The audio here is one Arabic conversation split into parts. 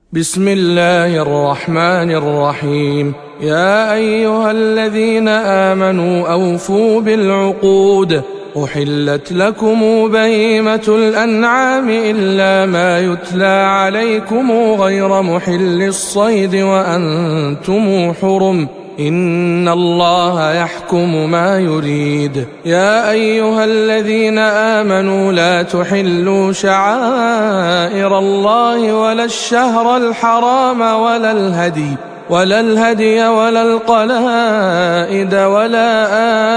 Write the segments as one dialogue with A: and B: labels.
A: بسم الله الرحمن الرحيم. يا أيها الذين آمنوا أوفوا بالعقود. أحلت لكم بهيمة الأنعام إلا ما يتلى عليكم غير محل الصيد وأنتم حرم، إن الله يحكم ما يريد. يا أيها الذين آمنوا لا تحلوا شعائر الله ولا الشهر الحرام ولا الهدي ولا القلائد ولا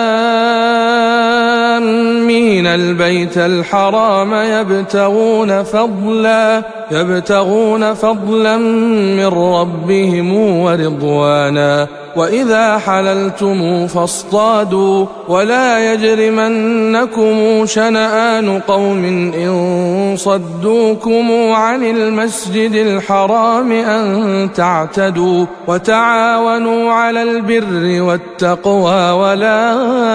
A: آمين البيت الحرام يبتغون فضلا من ربهم ورضوانا. وإذا حللتم فاصطادوا ولا يجرمنكم شنآن قوم إن صدوكم عن المسجد الحرام أن تعتدوا. وتعاونوا على البر والتقوى ولا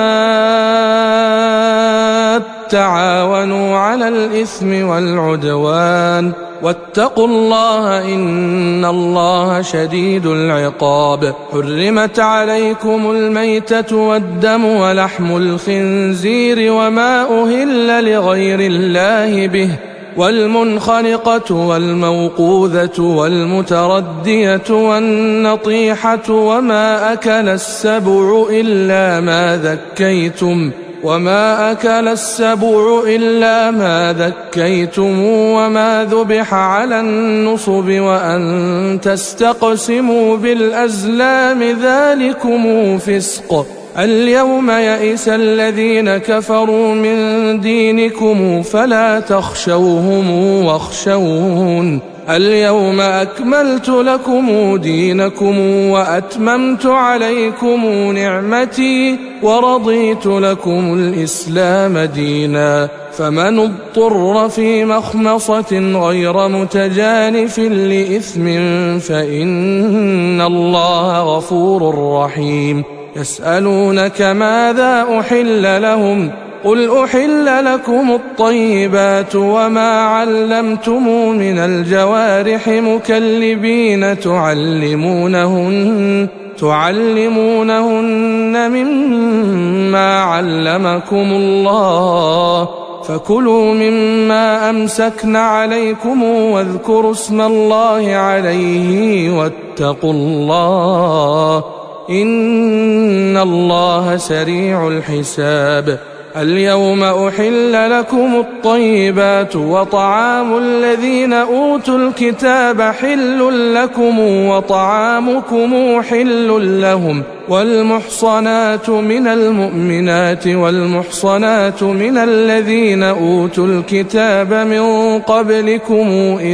A: تعاونوا على الإثم والعدوان، واتقوا الله إن الله شديد العقاب. حرمت عليكم الميتة والدم ولحم الخنزير وما أهل لغير الله به، والمنخنقة والموقوذة والمتردية والنطيحة وما أكل السبع إلا ما ذكيتم وما ذبح على النصب وأن تستقسموا بالأزلام ذلكم فسق. اليوم يئس الذين كفروا من دينكم فلا تخشوهم واخشون. اليوم أكملت لكم دينكم وأتممت عليكم نعمتي ورضيت لكم الإسلام دينا. فمن اضطر في مخمصة غير متجانف لإثم فإن الله غفور رحيم. يسألونك ماذا أحل لهم؟ قل أحل لكم الطيبات وما علمتم من الجوارح مكلبين تعلمونهن مما علمكم الله، فكلوا مما أمسكن عليكم واذكروا اسم الله عليه واتقوا الله إن الله سريع الحساب. اليوم أحل لكم الطيبات وطعام الذين أوتوا الكتاب حل لكم وطعامكم حل لهم، والمحصنات من المؤمنات والمحصنات من الذين أوتوا الكتاب من قبلكم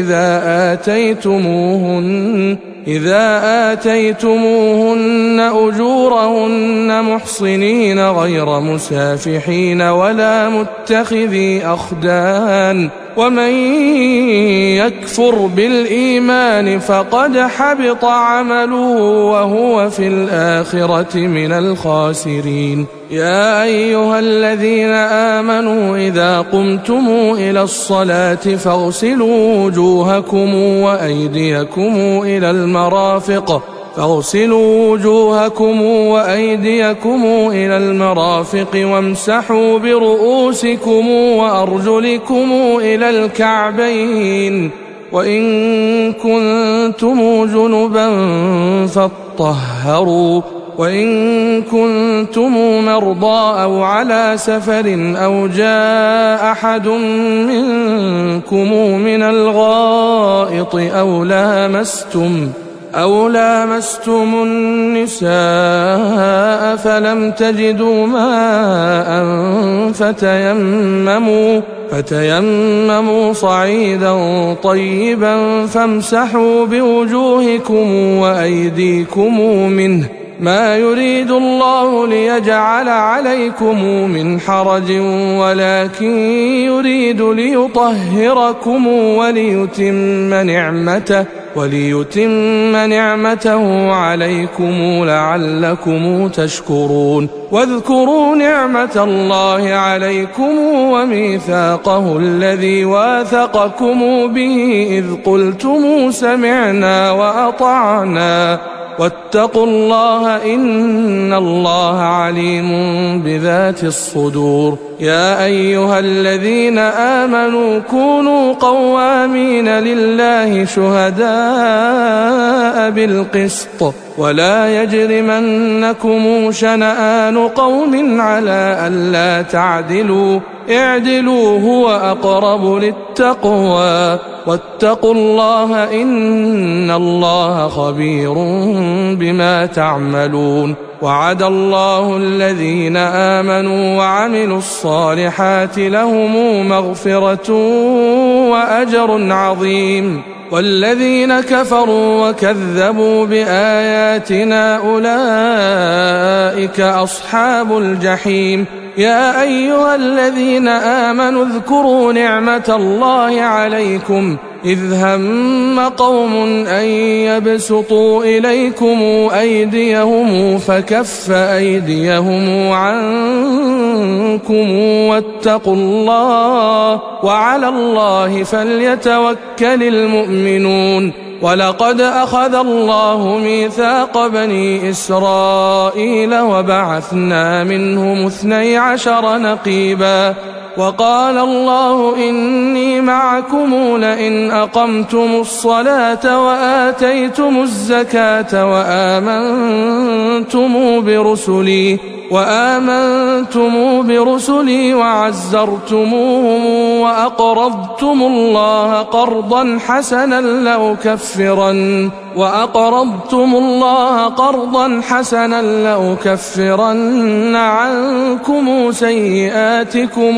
A: إذا آتيتموهن أجورهن محصنين غير مسافحين ولا متخذي أخدان، ومن يكفر بالإيمان فقد حبط عمله وهو في الآخرة من الخاسرين. يا أيها الذين آمنوا إذا قمتم إلى الصلاة فاغسلوا وجوهكم وأيديكم إلى المرافق وامسحوا برؤوسكم وأرجلكم إلى الكعبين، وإن كنتم جنبا فاطهروا، وإن كنتم مرضى أو على سفر أو جاء أحد منكم من الغائط أو لامستم النساء فلم تجدوا ماء فتيمموا صعيدا طيبا فامسحوا بوجوهكم وأيديكم منه، ما يريد الله ليجعل عليكم من حرج ولكن يريد ليطهركم وليتم وليتم نعمته عليكم لعلكم تشكرون. واذكروا نعمة الله عليكم وميثاقه الذي واثقكم به إذ قلتم سمعنا وأطعنا واتقوا الله إن الله عليم بذات الصدور. يا أيها الذين آمنوا كونوا قوامين لله شهداء بالقسط ولا يجرمنكم شنآن قوم على ألا تعدلوا اعدلوا هو أقرب للتقوى واتقوا الله إن الله خبير بما تعملون. وعد الله الذين آمنوا وعملوا الصالحات لهم مغفرة وأجر عظيم. والذين كفروا وكذبوا بآياتنا أولئك أصحاب الجحيم. يا أيها الذين آمنوا اذكروا نعمة الله عليكم إذ هم قوم أن يبسطوا إليكم أيديهم فكف أيديهم عنكم واتقوا الله وعلى الله فليتوكل المؤمنون. ولقد أخذ الله ميثاق بني إسرائيل وبعثنا منهم 12 نقيبا وقال الله إني معكم لئن أقمتم الصلاة وآتيتم الزكاة وآمنتم برسلي وعزرتموهم وأقرضتم الله قرضا حسنا لأكفرن عنكم سيئاتكم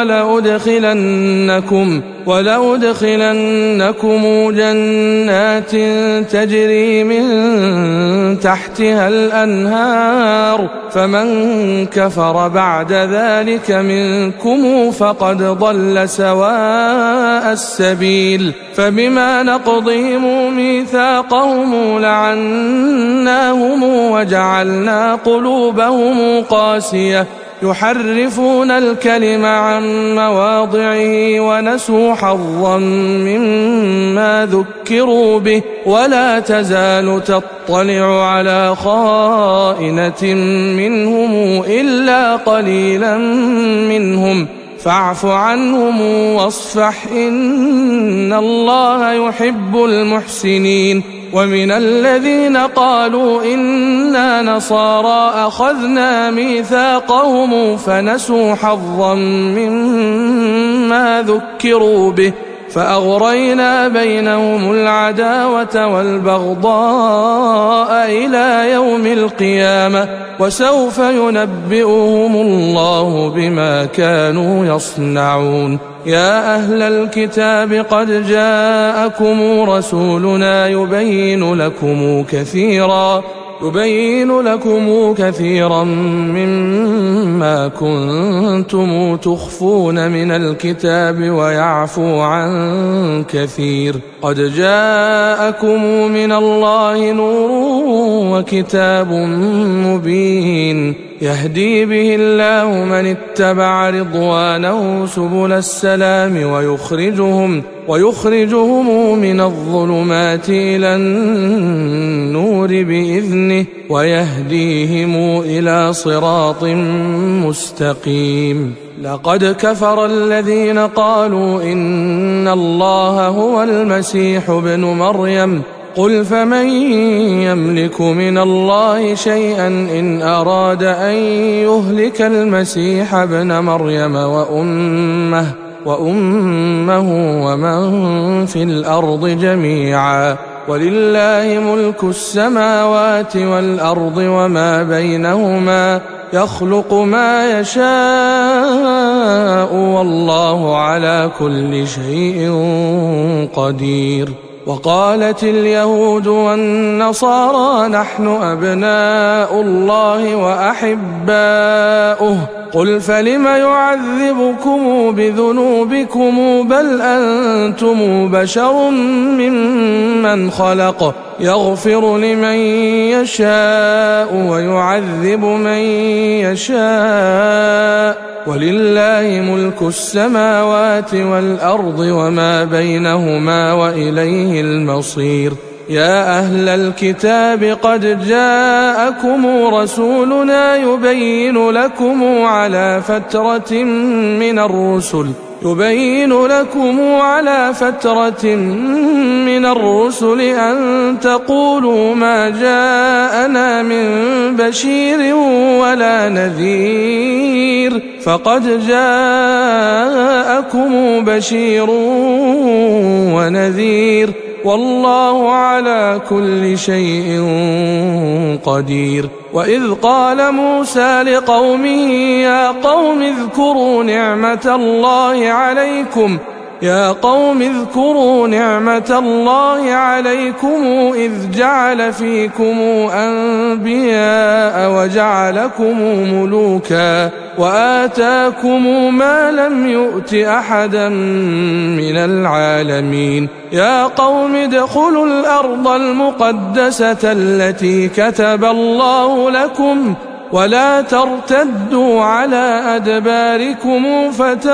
A: ولأدخلنكم جنات تجري من تحتها الأنهار فمن كفر بعد ذلك منكم فقد ضل سواء السبيل. فبما نقضهم ميثاقهم لعناهم وجعلنا قلوبهم قاسية يحرفون الكلم عن مواضعه ونسوا حظا مما ذكروا به ولا تزال تطلع على خائنة منهم إلا قليلا منهم فاعف عنهم واصفح إن الله يحب المحسنين. ومن الذين قالوا إنا نصارى أخذنا ميثاقهم فنسوا حظا مما ذكروا به فأغرينا بينهم العداوة والبغضاء إلى يوم القيامة وسوف ينبئهم الله بما كانوا يصنعون. يا أهل الكتاب قد جاءكم رسولنا يبين لكم كثيرا مما كنتم تخفون من الكتاب ويعفو عن كثير. قد جاءكم من الله نور وكتاب مبين يهدي به الله من اتبع رضوانه سبل السلام ويخرجهم من الظلمات إلى النور بإذنه ويهديهم إلى صراط مستقيم. لقد كفر الذين قالوا إن الله هو المسيح ابن مريم قل فمن يملك من الله شيئا إن أراد أن يهلك المسيح ابن مريم وأمه ومن في الأرض جميعا ولله ملك السماوات والأرض وما بينهما يخلق ما يشاء والله على كل شيء قدير. وقالت اليهود والنصارى نحن أبناء الله وأحباؤه قل فلم يعذبكم بذنوبكم بل أنتم بشر ممن خلق يغفر لمن يشاء ويعذب من يشاء ولله ملك السماوات والأرض وما بينهما وإليه المصير يا أهل الكتاب قد جاءكم رسولنا يبين لكم على فترة من الرسل أن تقولوا ما جاءنا من بشير ولا نذير فقد جاءكم بشير ونذير والله على كل شيء قدير وإذ قال موسى لقومه يا قوم اذكروا نعمة الله عليكم إذ جعل فيكم أنبياء وجعلكم ملوكا وآتاكم ما لم يؤت أحدا من العالمين يا قوم ادخلوا الأرض المقدسة التي كتب الله لكم ولا ترتدوا على أدباركم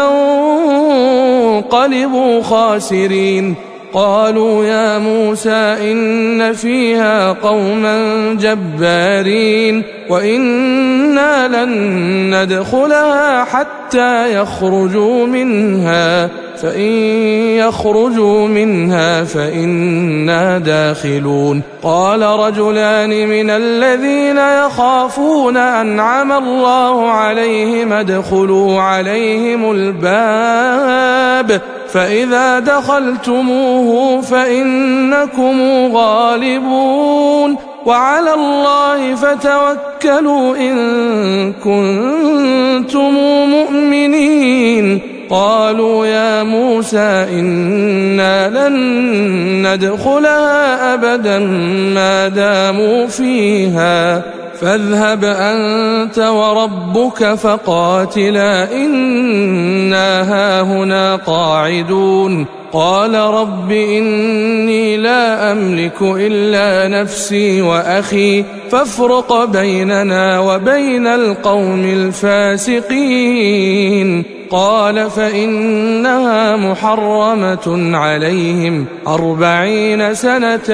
A: فتنقلبوا خاسرين قالوا يا موسى إن فيها قوما جبارين وإنا لن ندخلها حتى يخرجوا منها فإن يخرجوا منها فإنا داخلون قال رجلان من الذين يخافون أنعم الله عليهم ادخلوا عليهم الباب فإذا دخلتموه فإنكم غالبون وعلى الله فتوكلوا إن كنتم مؤمنين قالوا يا موسى إنا لن ندخلها أبدا ما داموا فيها فاذهب أنت وربك فقاتلا إنا هاهنا قاعدون قال رب إني لا أملك إلا نفسي وأخي فافرق بيننا وبين القوم الفاسقين قال فإنها محرمة عليهم 40 سنة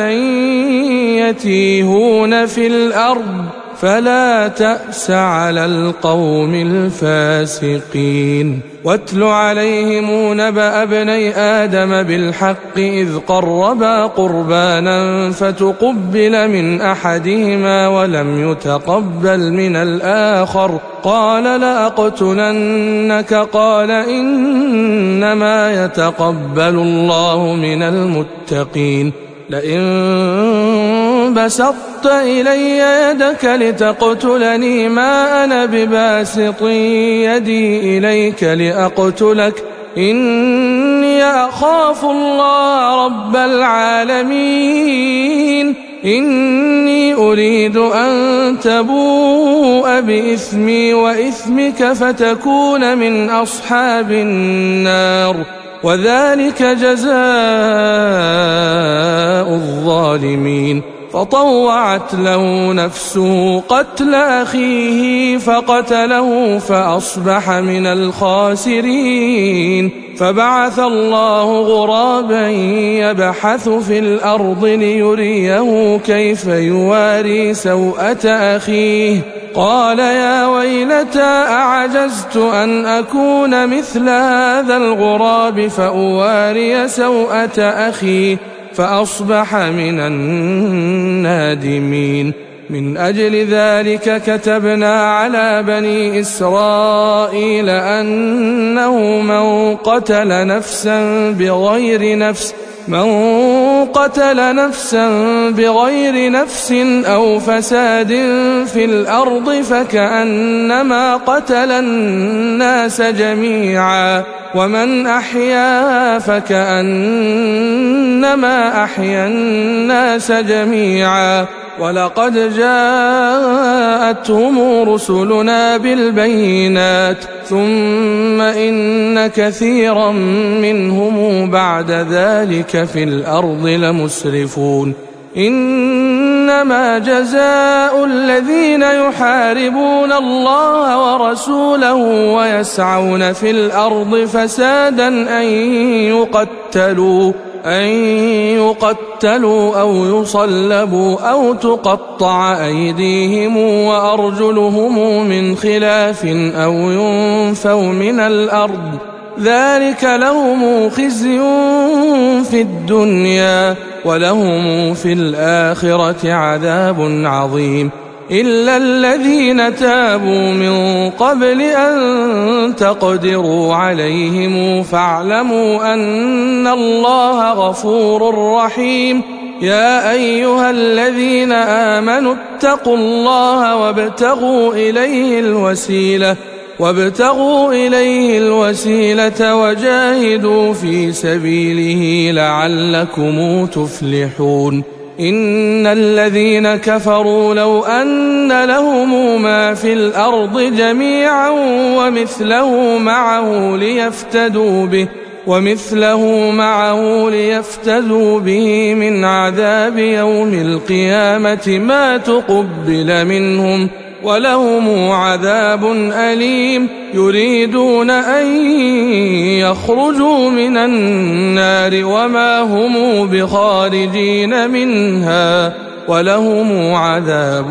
A: يتيهون في الأرض فلا تأس على القوم الفاسقين واتل عليهم نبأ ابني آدم بالحق إذ قربا قربانا فتقبل من أحدهما ولم يتقبل من الآخر قال لأقتلنك قال إنما يتقبل الله من المتقين لئن بسطت إلي يدك لتقتلني ما أنا بباسط يدي إليك لأقتلك إني أخاف الله رب العالمين إني أريد أن تبوء بإثمي وإثمك فتكون من أصحاب النار وذلك جزاء الظالمين فطوعت له نفسه قتل أخيه فقتله فأصبح من الخاسرين فبعث الله غرابا يبحث في الأرض ليريه كيف يواري سوءة أخيه قال يا ويلتى أعجزت أن أكون مثل هذا الغراب فأواري سوءة أخي فأصبح من النادمين من أجل ذلك كتبنا على بني إسرائيل أنه من قتل نفسا بغير نفس أو فساد في الأرض فكأنما قتل الناس جميعا ومن أحياها فكأنما أحيا الناس جميعا ولقد جاءتهم رسلنا بالبينات ثم إن كثيرا منهم بعد ذلك في الأرض لمسرفون إنما جزاء الذين يحاربون الله ورسوله ويسعون في الأرض فسادا أن يقتلوا أو يصلبوا أو تقطع أيديهم وأرجلهم من خلاف أو ينفوا من الأرض ذلك لهم خزي في الدنيا ولهم في الآخرة عذاب عظيم إلا الذين تابوا من قبل أن تقدروا عليهم فاعلموا أن الله غفور رحيم يا أيها الذين آمنوا اتقوا الله وابتغوا إليه الوسيلة وجاهدوا في سبيله لعلكم تفلحون إن الذين كفروا لو أن لهم ما في الأرض جميعا ومثله معه ليفتدوا به من عذاب يوم القيامة ما تقبل منهم ولهم عذاب أليم يريدون أن يخرجوا من النار وما هم بخارجين منها ولهم عذاب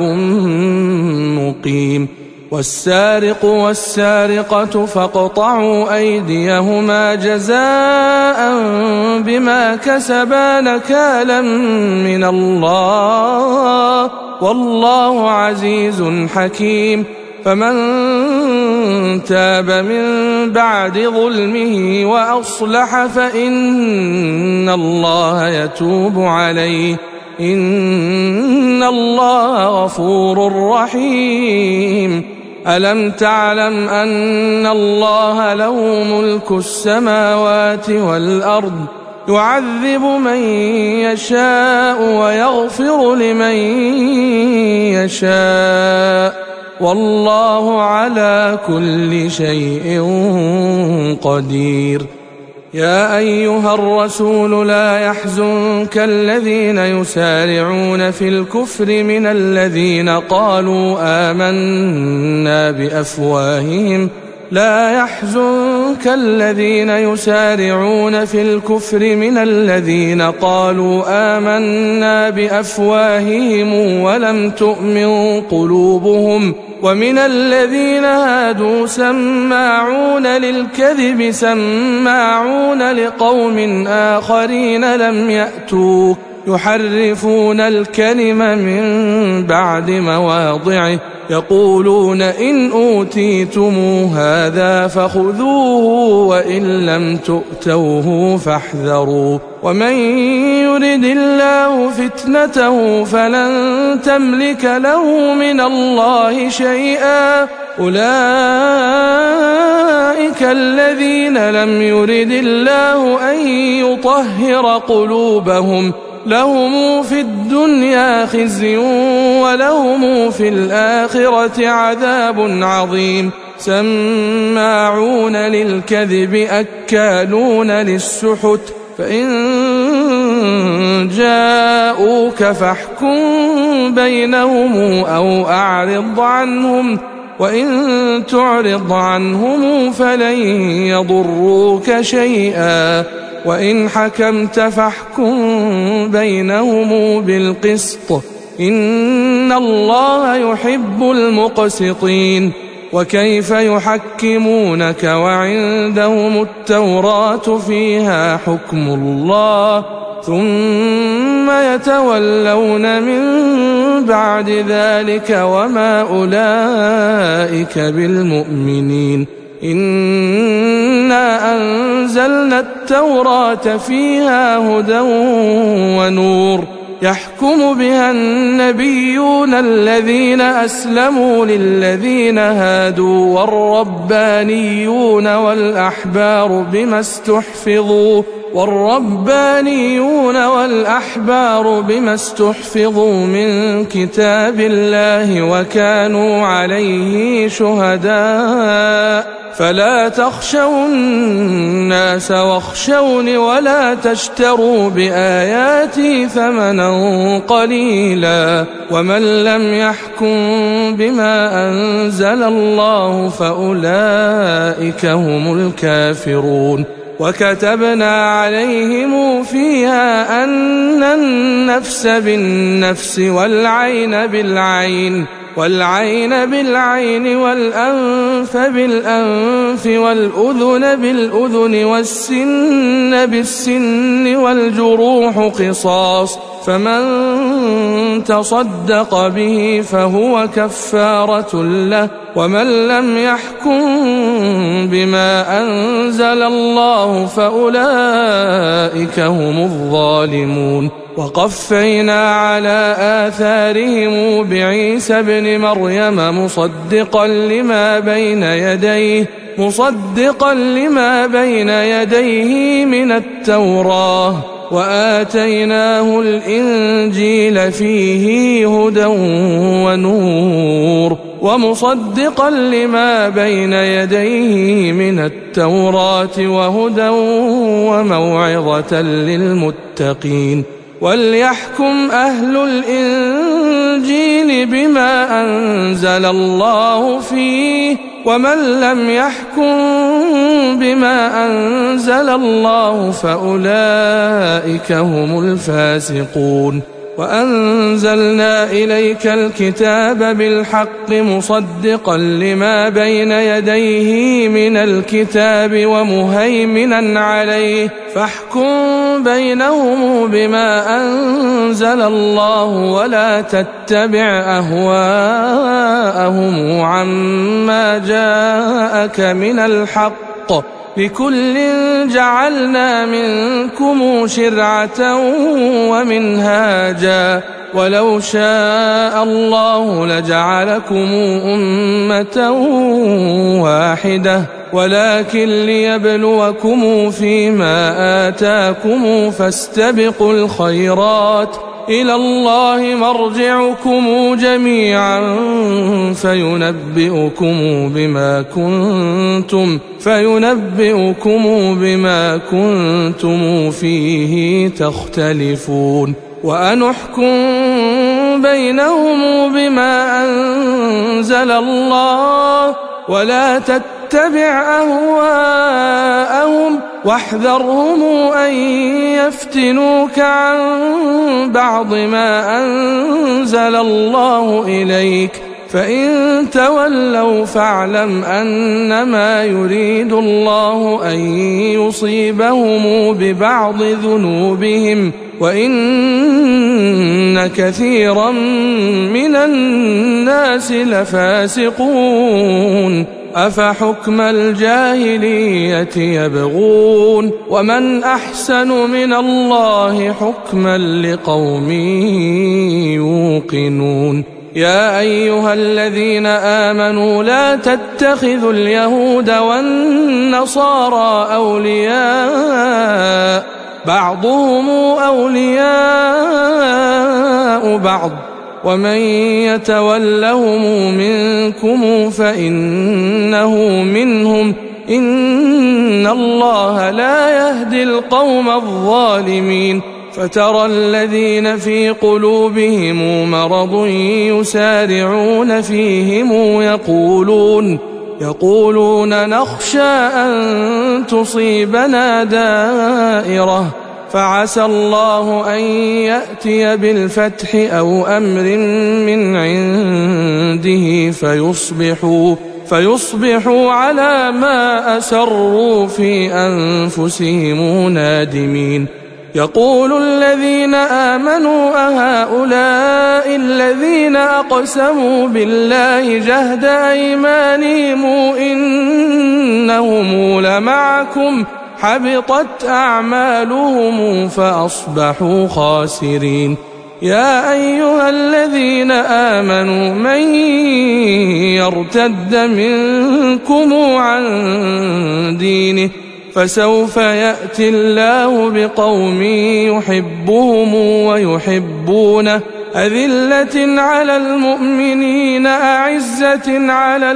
A: مقيم والسارق والسارقة فاقطعوا أيديهما جزاء بما كسبا نكالا من الله والله عزيز حكيم فمن تاب من بعد ظلمه وأصلح فإن الله يتوب عليه إن الله غفور رحيم ألم تعلم أن الله له ملك السماوات والأرض يعذب من يشاء ويغفر لمن يشاء والله على كل شيء قدير يا أيها الرسول لا يحزنك الذين يسارعون في الكفر من الذين قالوا آمنا بأفواههم ولم تؤمن قلوبهم ومن الذين هادوا سماعون للكذب سماعون لقوم آخرين لم يأتوك يحرفون الكلم من بعد مواضعه يقولون إن أوتيتم هذا فخذوه وإن لم تؤتوه فاحذروا ومن يرد الله فتنته فلن تملك له من الله شيئا أولئك الذين لم يرد الله أن يطهر قلوبهم لهم في الدنيا خزي ولهم في الآخرة عذاب عظيم سماعون للكذب أكالون للسحت فإن جاءوك فاحكم بينهم أو أعرض عنهم وإن تعرض عنهم فلن يضروك شيئا وإن حكمت فاحكم بينهم بالقسط إن الله يحب المقسطين وكيف يحكمونك وعندهم التوراة فيها حكم الله ثم يتولون من بعد ذلك وما أولئك بالمؤمنين إنا أنزلنا التوراة فيها هدى ونور يحكم بها النبيون الذين أسلموا للذين هادوا والربانيون والأحبار بما استحفظوا من كتاب الله وكانوا عليه شهداء فلا تخشوا الناس واخشوني ولا تشتروا بآياتي ثمنا قليلا ومن لم يحكم بما أنزل الله فأولئك هم الكافرون وكتبنا عليهم فيها أن النفس بالنفس والعين بالعين والأنف بالأنف والأذن بالأذن والسن بالسن والجروح قصاص فمن تصدق به فهو كفارة له ومن لم يحكم بما أنزل الله فأولئك هم الظالمون وقفينا على آثارهم بعيسى ابن مريم مصدقا لما بين يديه من التوراة وآتيناه الإنجيل فيه هدى ونور ومصدقا لما بين يديه من التوراة وهدى وموعظة للمتقين وليحكم أهل الإنجيل بما أنزل الله فيه ومن لم يحكم بما أنزل الله فأولئك هم الفاسقون وأنزلنا إليك الكتاب بالحق مصدقا لما بين يديه من الكتاب ومهيمنا عليه فاحكم بينهم بما أنزل الله ولا تتبع أهواءهم عما جاءك من الحق لكل جعلنا منكم شرعة ومنهاجا ولو شاء الله لجعلكم أمة واحدة ولكن ليبلوكم فيما آتاكم فاستبقوا الخيرات إلى الله مرجعكم جميعا فينبئكم بما كنتم فيه تختلفون وأن احكم بينهم بما أنزل الله ولا تتبع أهواءهم واحذرهم أن يفتنوك عن بعض ما أنزل الله إليك فإن تولوا فاعلم أنما يريد الله أن يصيبهم ببعض ذنوبهم وإن كثيرا من الناس لفاسقون أفحكم الجاهلية يبغون ومن أحسن من الله حكما لقوم يوقنون يا أيها الذين آمنوا لا تتخذوا اليهود والنصارى أولياء بعضهم أولياء بعض ومن يتولهم منكم فإنه منهم إن الله لا يهدي القوم الظالمين فترى الذين في قلوبهم مرض يسارعون فيهم يقولون نخشى أن تصيبنا دائرة فعسى الله أن يأتي بالفتح أو أمر من عنده فيصبحوا على ما أسروا في أنفسهم نادمين يقول الذين آمنوا أهؤلاء الذين أقسموا بالله جهد أيمانهم إنهم لمعكم حبطت أعمالهم فأصبحوا خاسرين يا أيها الذين آمنوا من يرتد منكم عن دينه فسوف يأتي الله بقوم يحبهم ويحبونه أذلة على المؤمنين أعزة على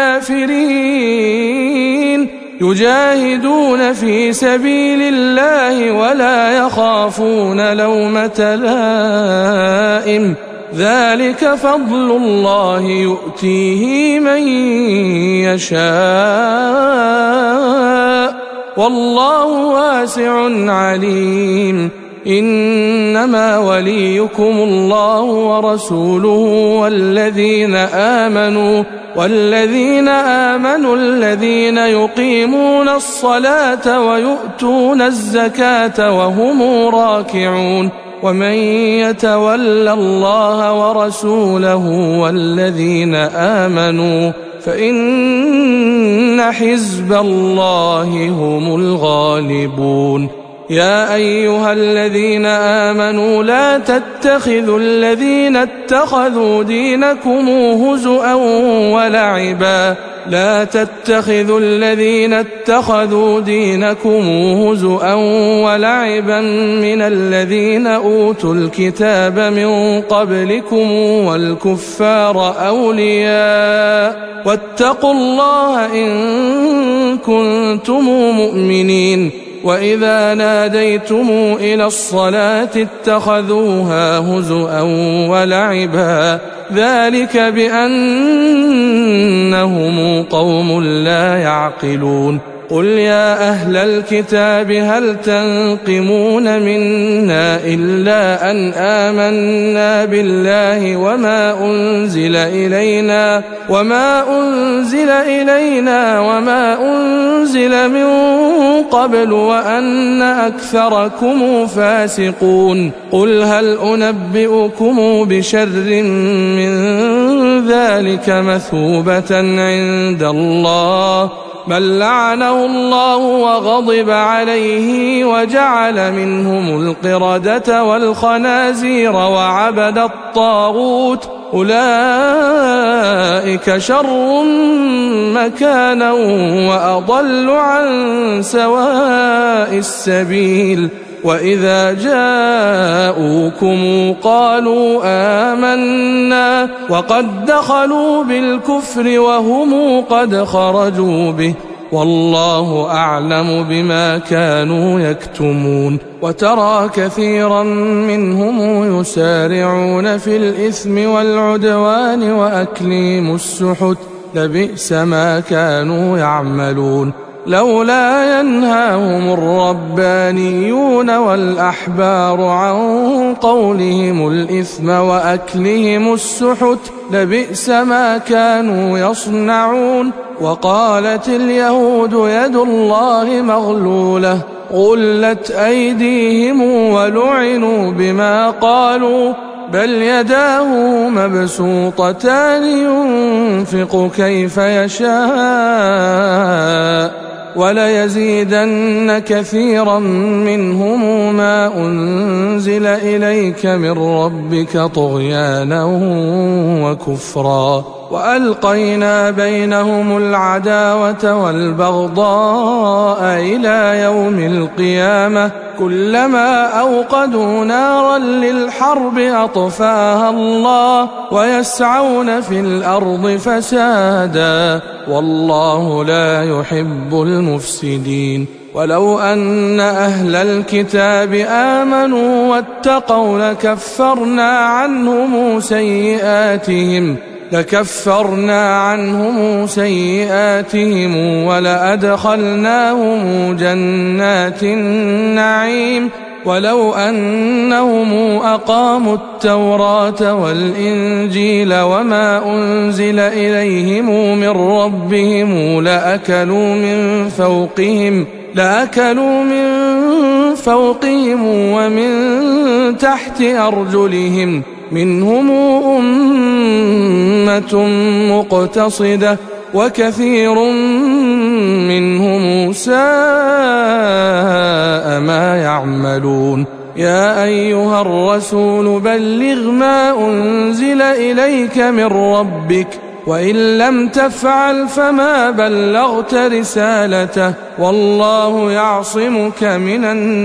A: الكافرين يجاهدون في سبيل الله ولا يخافون لومة لائم ذلك فضل الله يؤتيه من يشاء والله واسع عليم إنما وليكم الله ورسوله والذين آمنوا الذين يقيمون الصلاة ويؤتون الزكاة وهم راكعون ومن يتول الله ورسوله والذين آمنوا فإن حزب الله هم الغالبون يا أيها الذين آمنوا لا تتخذوا الذين اتخذوا دينكم هزؤا ولعبا من الذين أوتوا الكتاب من قبلكم والكفار أولياء واتقوا الله إن كنتم مؤمنين وإذا ناديتم إلى الصلاة اتخذوها هزؤا ولعبا ذلك بأنهم قوم لا يعقلون قل يا أهل الكتاب هل تنقمون منا إلا أن آمنا بالله وما أنزل إلينا وما أنزل من قبل وأن أكثركم فاسقون قل هل أنبئكم بشر من ذلك مثوبة عند الله من لعنه الله وغضب عليه وجعل منهم القردة والخنازير وعبد الطاغوت أولئك شر مكانا وأضل عن سواء السبيل وإذا جاءوكم قالوا آمنا وقد دخلوا بالكفر وهم قد خرجوا به والله أعلم بما كانوا يكتمون وترى كثيرا منهم يسارعون في الإثم والعدوان وأكلهم السحت لبئس ما كانوا يعملون لولا ينهاهم الربانيون والأحبار عن قولهم الإثم وأكلهم السحت لبئس ما كانوا يصنعون وقالت اليهود يد الله مغلولة غلت أيديهم ولعنوا بما قالوا بل يداه مبسوطتان ينفق كيف يشاء وليزيدن كثيرا منهم ما أنزل إليك من ربك طغيانا وكفرا وألقينا بينهم العداوة والبغضاء إلى يوم القيامة كلما أوقدوا نارا للحرب أطفاها الله ويسعون في الأرض فسادا والله لا يحب المفسدين ولو أن أهل الكتاب آمنوا واتقوا لكفرنا عنهم سيئاتهم ولأدخلناهم جنات النعيم ولو أنهم أقاموا التوراة والإنجيل وما أنزل إليهم من ربهم لأكلوا من فوقهم ومن تحت أرجلهم منهم أمة مقتصدة وكثير منهم ساء ما يعملون يا أيها الرسول بلغ ما أنزل إليك من ربك وإن لم تفعل فما بلغت رسالته والله يعصمك من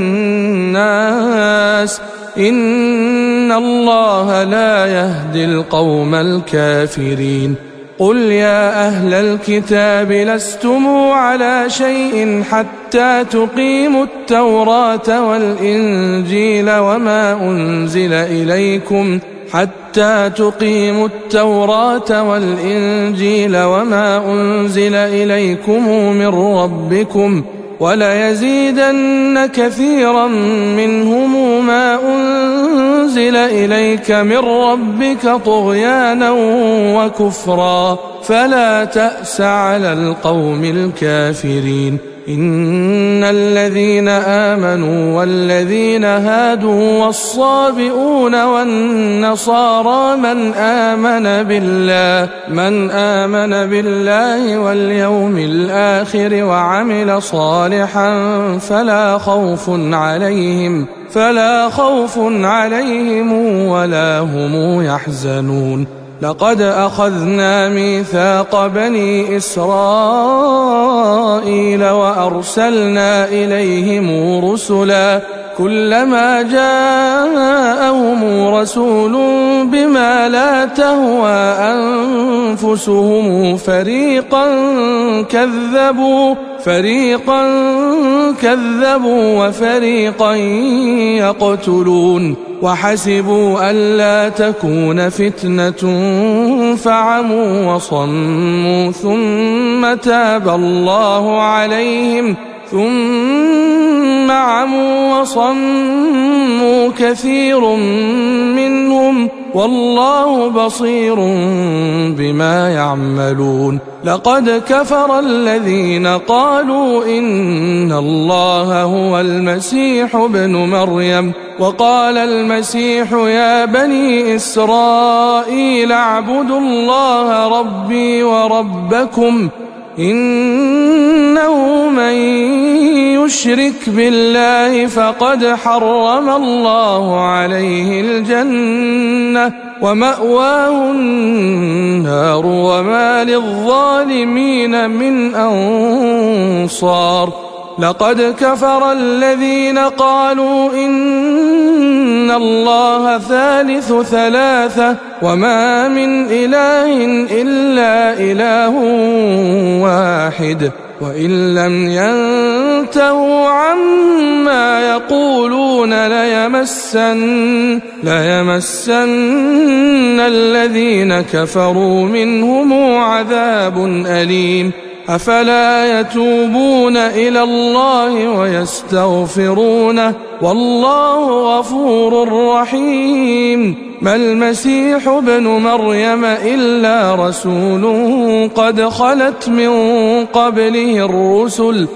A: الناس إن الله لا يهدي القوم الكافرين قل يا أهل الكتاب لستم على شيء حتى تقيموا التوراة والإنجيل وما أنزل إليكم من ربكم وليزيدن كثيرا منهم ما أنزل إليك من ربك طغيانا وكفرا فلا تأس على القوم الكافرين إن الذين آمنوا والذين هادوا والصابئون والنصارى من آمن بالله واليوم الآخر وعمل صالحا فلا خوف عليهم ولا هم يحزنون لقد أخذنا ميثاق بني إسرائيل وأرسلنا إليهم رسلا كلما جاءهم رسول بما لا تهوى أنفسهم فريقا كذبوا وفريقا يقتلون وحسبوا ألا تكون فتنة فعموا وصموا ثم تاب الله عليهم ثم عموا وصموا كثير منهم والله بصير بما يعملون لقد كفر الذين قالوا إن الله هو المسيح ابن مريم وقال المسيح يا بني إسرائيل اعبدوا الله ربي وربكم إنه من يشرك بالله فقد حرم الله عليه الجنة ومأواه النار وما للظالمين من أنصار لقد كفر الذين قالوا إن الله ثالث ثلاثة وما من إله إلا إله واحد وإن لم ينتهوا عما يقولون ليمسن الذين كفروا منهم عذاب أليم أفلا يتوبون إلى الله ويستغفرونه والله غفور رحيم ما المسيح ابن مريم إلا رسول قد خلت من قبله الرسل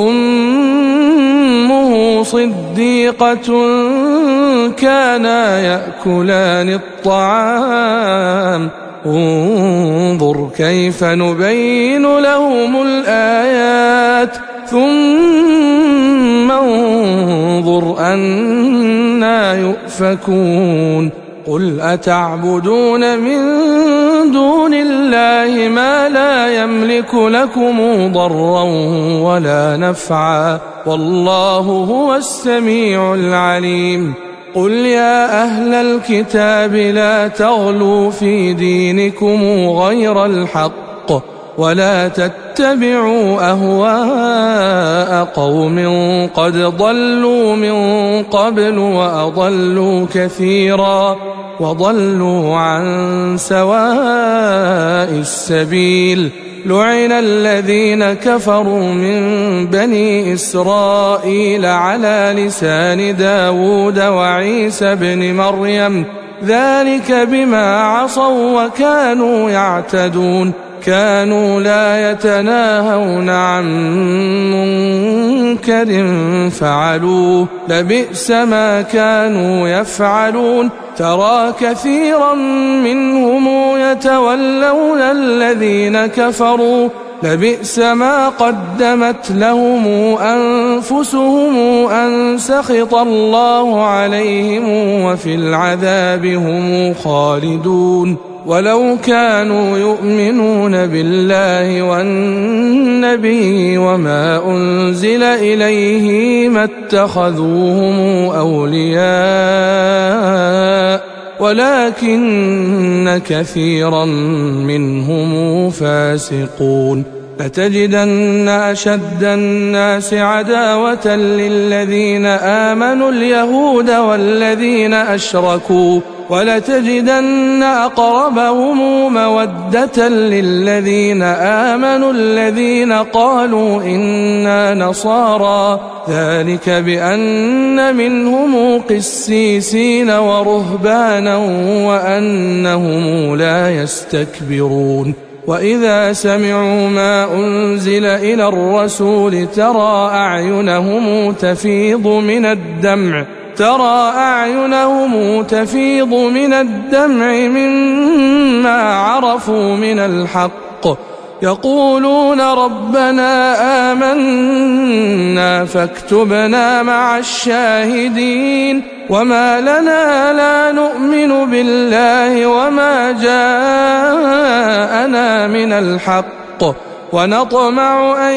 A: وأمه صديقة كانا يأكلان الطعام انظر كيف نبين لهم الآيات ثم انظر أنى يؤفكون قل أتعبدون من دون الله ما لا يملك لكم ضرا ولا نفعا والله هو السميع العليم قل يا أهل الكتاب لا تغلوا في دينكم غير الحق ولا تتبعوا أهواء قوم قد ضلوا من قبل وأضلوا كثيرا وضلوا عن سواء السبيل لعن الذين كفروا من بني إسرائيل على لسان داود وعيسى بن مريم ذلك بما عصوا وكانوا يعتدون كانوا لا يتناهون عن منكر فعلوه لبئس ما كانوا يفعلون ترى كثيرا منهم يتولون الذين كفروا لبئس ما قدمت لهم أنفسهم أن سخط الله عليهم وفي العذاب هم خالدون ولو كانوا يؤمنون بالله والنبي وما أنزل إليه ما اتخذوهم أولياء ولكن كثيرا منهم فاسقون لتجدن أشد الناس عداوة للذين آمنوا اليهود والذين أشركوا ولتجدن أقربهم مودة للذين آمنوا الذين قالوا إنا نصارى ذلك بأن منهم قسيسين ورهبانا وأنهم لا يستكبرون وإذا سمعوا ما أنزل إلى الرسول ترى أعينهم تفيض من الدمع مما عرفوا من الحق يقولون ربنا آمنا فاكتبنا مع الشاهدين وما لنا لا نؤمن بالله وما جاءنا من الحق ونطمع أن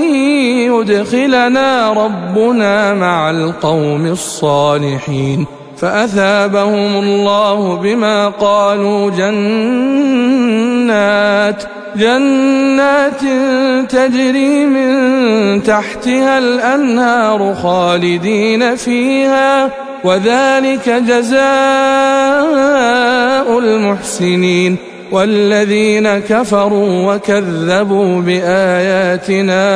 A: يدخلنا ربنا مع القوم الصالحين فأثابهم الله بما قالوا جنات تجري من تحتها الأنهار خالدين فيها وذلك جزاء المحسنين والذين كفروا وكذبوا بآياتنا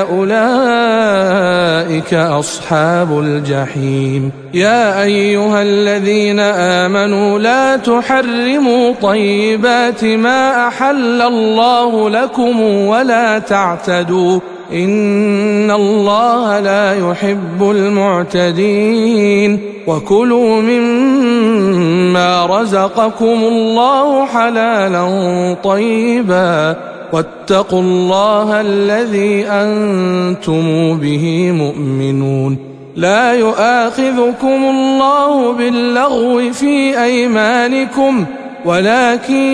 A: أولئك أصحاب الجحيم يا أيها الذين آمنوا لا تحرموا طيبات ما أحل الله لكم ولا تعتدوا إن الله لا يحب المعتدين وكلوا مما رزقكم الله حلالا طيبا واتقوا الله الذي أنتم به مؤمنون لا يؤاخذكم الله باللغو في أيمانكم ولكن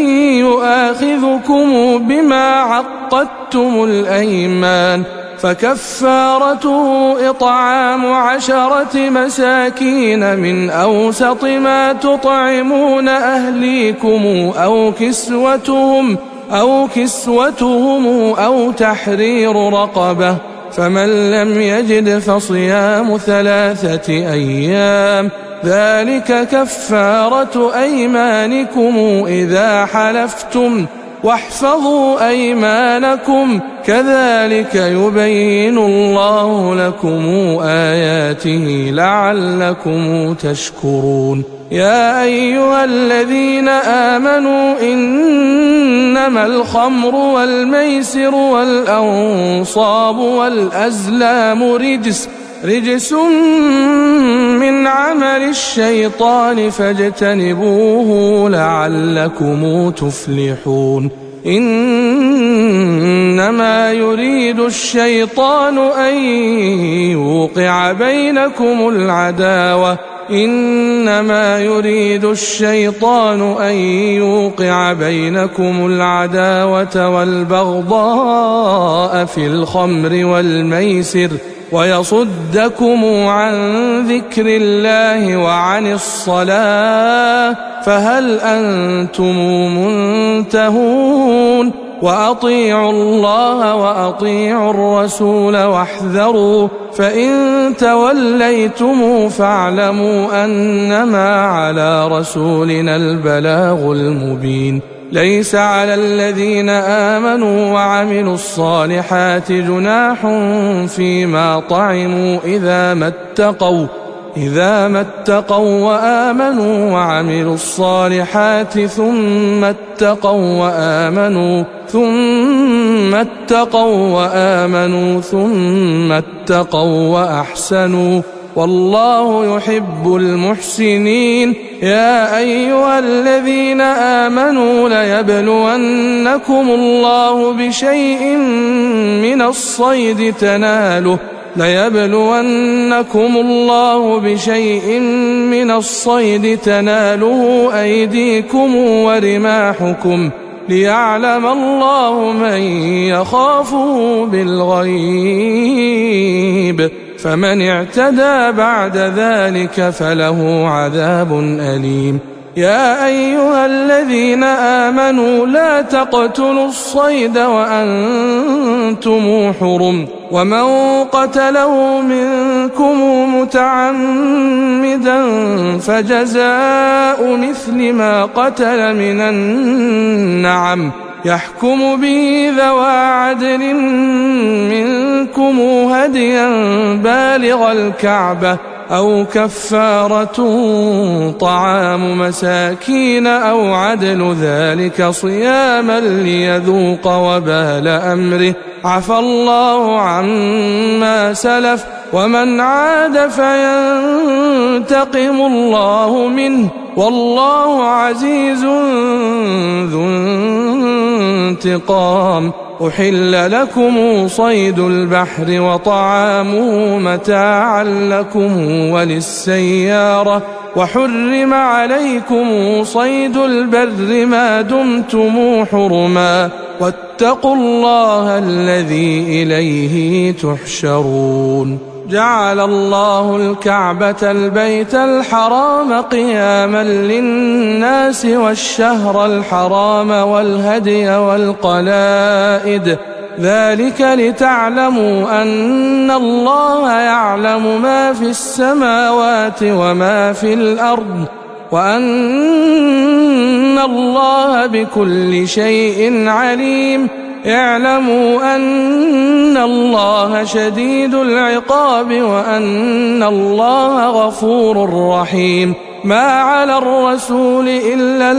A: يؤاخذكم بما عقدتم الأيمان فكفارته إطعام 10 مساكين من أوسط ما تطعمون أهليكم أو كسوتهم أو تحرير رقبة فمن لم يجد فصيام 3 أيام ذلك كفارة أيمانكم إذا حلفتم واحفظوا أيمانكم كذلك يبين الله لكم آياته لعلكم تشكرون يا أيها الذين آمنوا إنما الخمر والميسر والأنصاب والأزلام رجس من عمل الشيطان فاجتنبوه لعلكم تفلحون إنما يريد الشيطان أن يوقع بينكم العداوة والبغضاء في الخمر والميسر ويصدكم عن ذكر الله وعن الصلاة فهل أنتم منتهون وأطيعوا الله وأطيعوا الرسول واحذروا فإن توليتم فاعلموا أنما على رسولنا البلاغ المبين ليس على الذين آمنوا وعملوا الصالحات جناح فيما طعموا إذا ما اتقوا وآمنوا وعملوا الصالحات ثم اتقوا وآمنوا ثم اتقوا وأحسنوا والله يحب المحسنين. يا أيها الذين آمنوا ليبلونكم الله بشيء من الصيد تناله أيديكم ورماحكم ليعلم الله من يخافه بالغيب، فمن اعتدى بعد ذلك فله عذاب أليم. يا أيها الذين آمنوا لا تقتلوا الصيد وأنتم حرم، ومن قتله منكم متعمدا فجزاء مثل ما قتل من النعم يحكم به ذوى عدل منكم هديا بالغ الكعبة أو كفارة طعام مساكين أو عدل ذلك صياما ليذوق وبال أمره، عفى الله عما سلف، ومن عاد فينتقم الله منه، والله عزيز ذو انتقام. أحل لكم صيد البحر وطعامه متاعا لكم وللسيارة، وحرم عليكم صيد البر ما دمتم حرما، واتقوا الله الذي إليه تحشرون. جعل الله الكعبة البيت الحرام قياما للناس والشهر الحرام والهدي والقلائد، ذلك لتعلموا أن الله يعلم ما في السماوات وما في الأرض، وأن الله بكل شيء عليم. اعلموا أن الله شديد العقاب وأن الله غفور رحيم. ما على الرسول إلا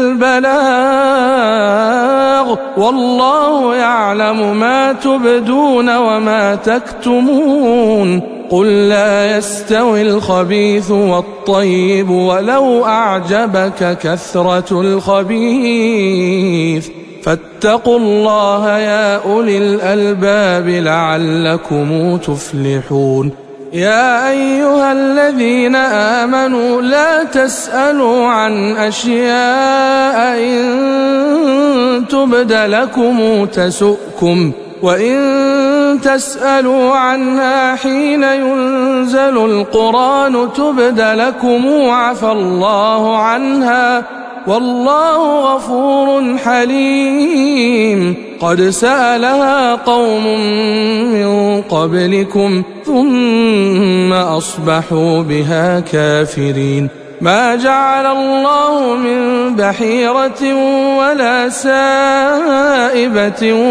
A: البلاغ، والله يعلم ما تبدون وما تكتمون. قل لا يستوي الخبيث والطيب ولو أعجبك كثرة الخبيث، فاتقوا الله يا أولي الألباب لعلكم تفلحون. يا أيها الذين آمنوا لا تسألوا عن أشياء إن تبد لكم تسؤكم، وإن تسألوا عنها حين ينزل القرآن تبد لكم عفى الله عنها، والله غفور حليم. قد سألها قوم من قبلكم ثم أصبحوا بها كافرين. ما جعل الله من بحيرة ولا سائبة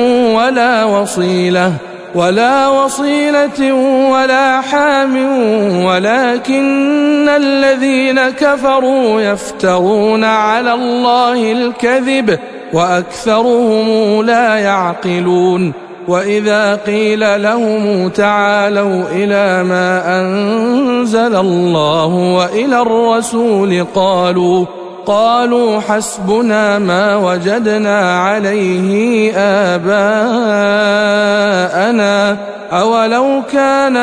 A: ولا وصيلة ولا حام، ولكن الذين كفروا يفترون على الله الكذب وأكثرهم لا يعقلون. وإذا قيل لهم تعالوا إلى ما أنزل الله وإلى الرسول قالوا حسبنا ما وجدنا عليه آباءنا أولو كان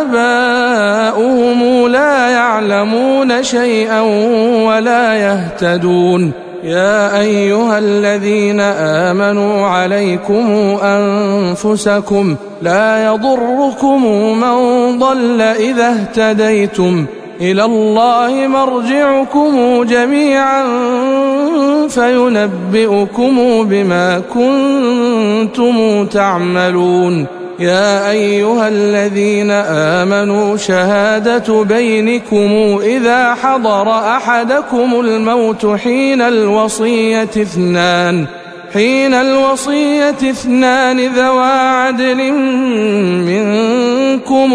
A: آباؤهم لا يعلمون شيئا ولا يهتدون. يا أيها الذين آمنوا عليكم أنفسكم لا يضركم من ضل إذا اهتديتم، إلى الله مرجعكم جميعا فينبئكم بما كنتم تعملون. يا أيها الذين آمنوا شهادة بينكم إذا حضر أحدكم الموت حين الوصية اثنان ذوى عدل منكم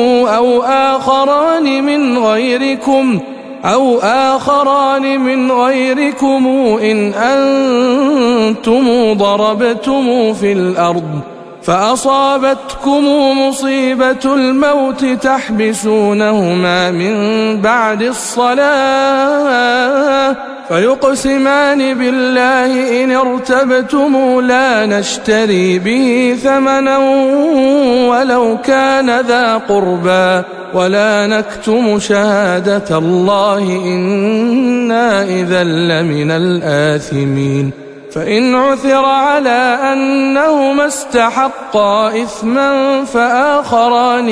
A: أو آخران من غيركم إن أنتم ضربتم في الأرض فأصابتكم مصيبة الموت تحبسونهما من بعد الصلاة فيقسمان بالله إن ارتبتم لا نشتري به ثمنا ولو كان ذا قربى ولا نكتم شهادة الله إنا إذا لمن الآثمين فإن عثر على أنهما استحقا إثما فآخران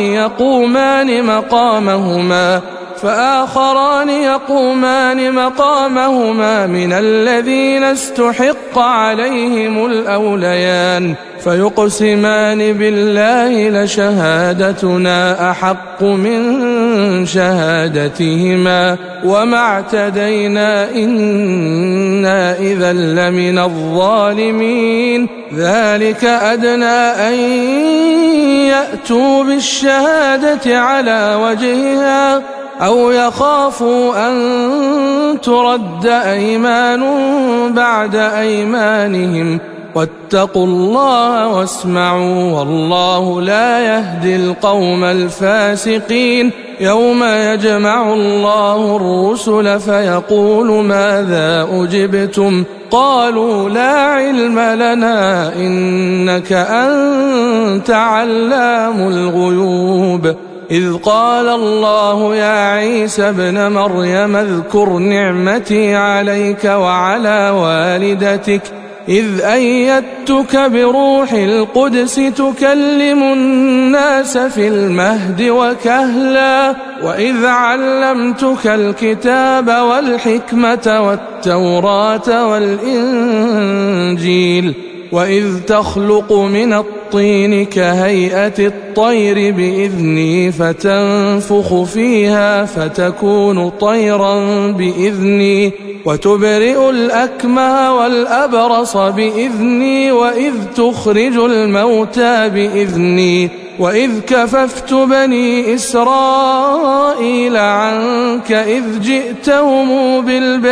A: يقومان مقامهما من الذين استحق عليهم الأوليان فيقسمان بالله لشهادتنا أحق من شهادتهما وما اعتدينا إنا إذا لمن الظالمين ذلك أدنى أن يأتوا بالشهادة على وجهها أو يخافوا أن ترد أيمان بعد أيمانهم واتقوا الله واسمعوا والله لا يهدي القوم الفاسقين يوم يجمع الله الرسل فيقول ماذا أجبتم قالوا لا علم لنا إنك أنت علام الغيوب إذ قال الله يا عيسى ابن مريم اذكر نعمتي عليك وعلى والدتك إذ أيدتك بروح القدس تكلم الناس في المهد وكهلا وإذ علمتك الكتاب والحكمة والتوراة والإنجيل وإذ تخلق من الطين كهيئة الطير بإذني فتنفخ فيها فتكون طيرا بإذني وتبرئ الأكمه والأبرص بإذني وإذ تخرج الموتى بإذني وإذ كففت بني إسرائيل عنك إذ جئتهم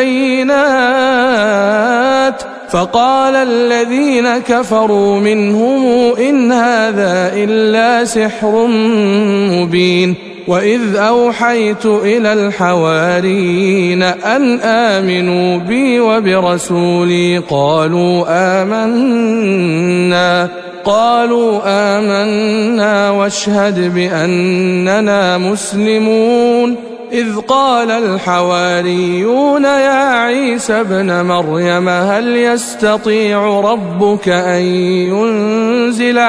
A: بالبينات فقال الذين كفروا منهم إن هذا إلا سحر مبين وإذ أوحيت إلى الحواريين أن آمنوا بي وبرسولي قالوا آمنا واشهد بأننا مسلمون إذ قال الحواريون يا عيسى ابن مريم هل يستطيع ربك أن ينزل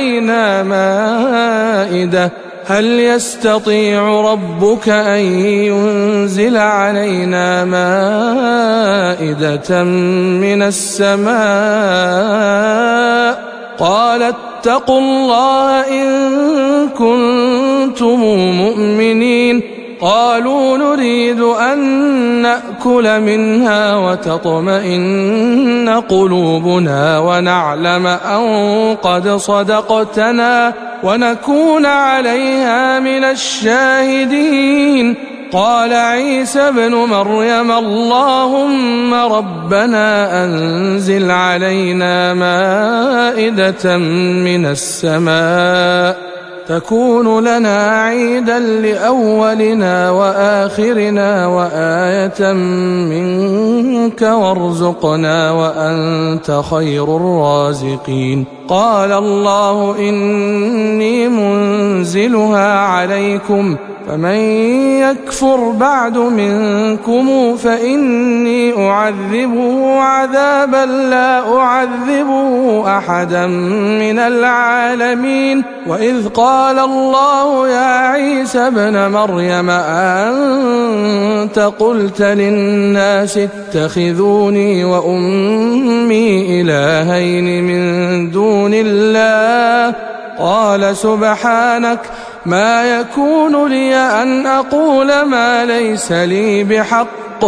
A: علينا مائدة من السماء قال اتقوا الله إن كنتم مؤمنين قالوا نريد أن نأكل منها وتطمئن قلوبنا ونعلم أن قد صدقتنا ونكون عليها من الشاهدين قال عيسى ابن مريم اللهم ربنا أنزل علينا مائدة من السماء تكون لنا عيدا لأولنا وآخرنا وآية منك وارزقنا وأنت خير الرازقين قال الله إني منزلها عليكم فمن يكفر بعد منكم فإني أعذبه عذابا لا أعذبه أحدا من العالمين وإذ قال الله يا عيسى ابن مريم أنت قلت للناس اتخذوني وأمي إلهين من دون الله قال سبحانك ما يكون لي أن أقول ما ليس لي بحق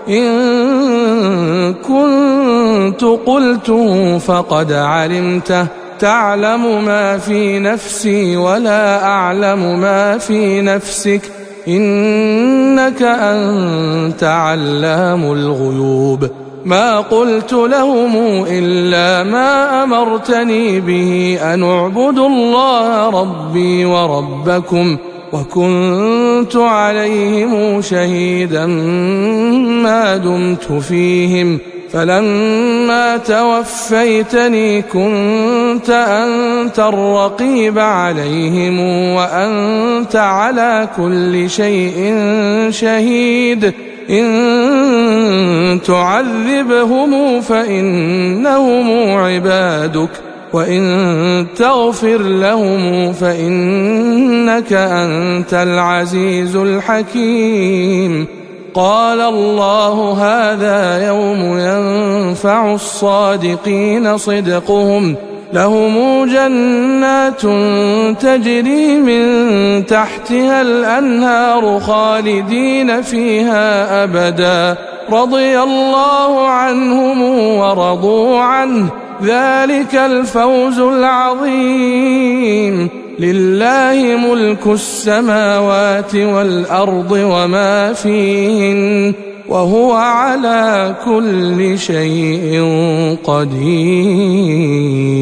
A: إن كنت قلته فقد علمته تعلم ما في نفسي ولا أعلم ما في نفسك إنك أنت علام الغيوب ما قلت لهم إلا ما أمرتني به أن اعبدوا الله ربي وربكم وكنت عليهم شهيدا ما دمت فيهم فلما توفيتني كنت أنت الرقيب عليهم وأنت على كل شيء شهيد إن تعذبهم فإنهم عبادك وإن تغفر لهم فإنك أنت العزيز الحكيم قال الله هذا يوم ينفع الصادقين صدقهم لهم جنات تجري من تحتها الأنهار خالدين فيها أبدا رضي الله عنهم ورضوا عنه ذلك الفوز العظيم لله ملك السماوات والأرض وما فيهن وهو على كل شيء قدير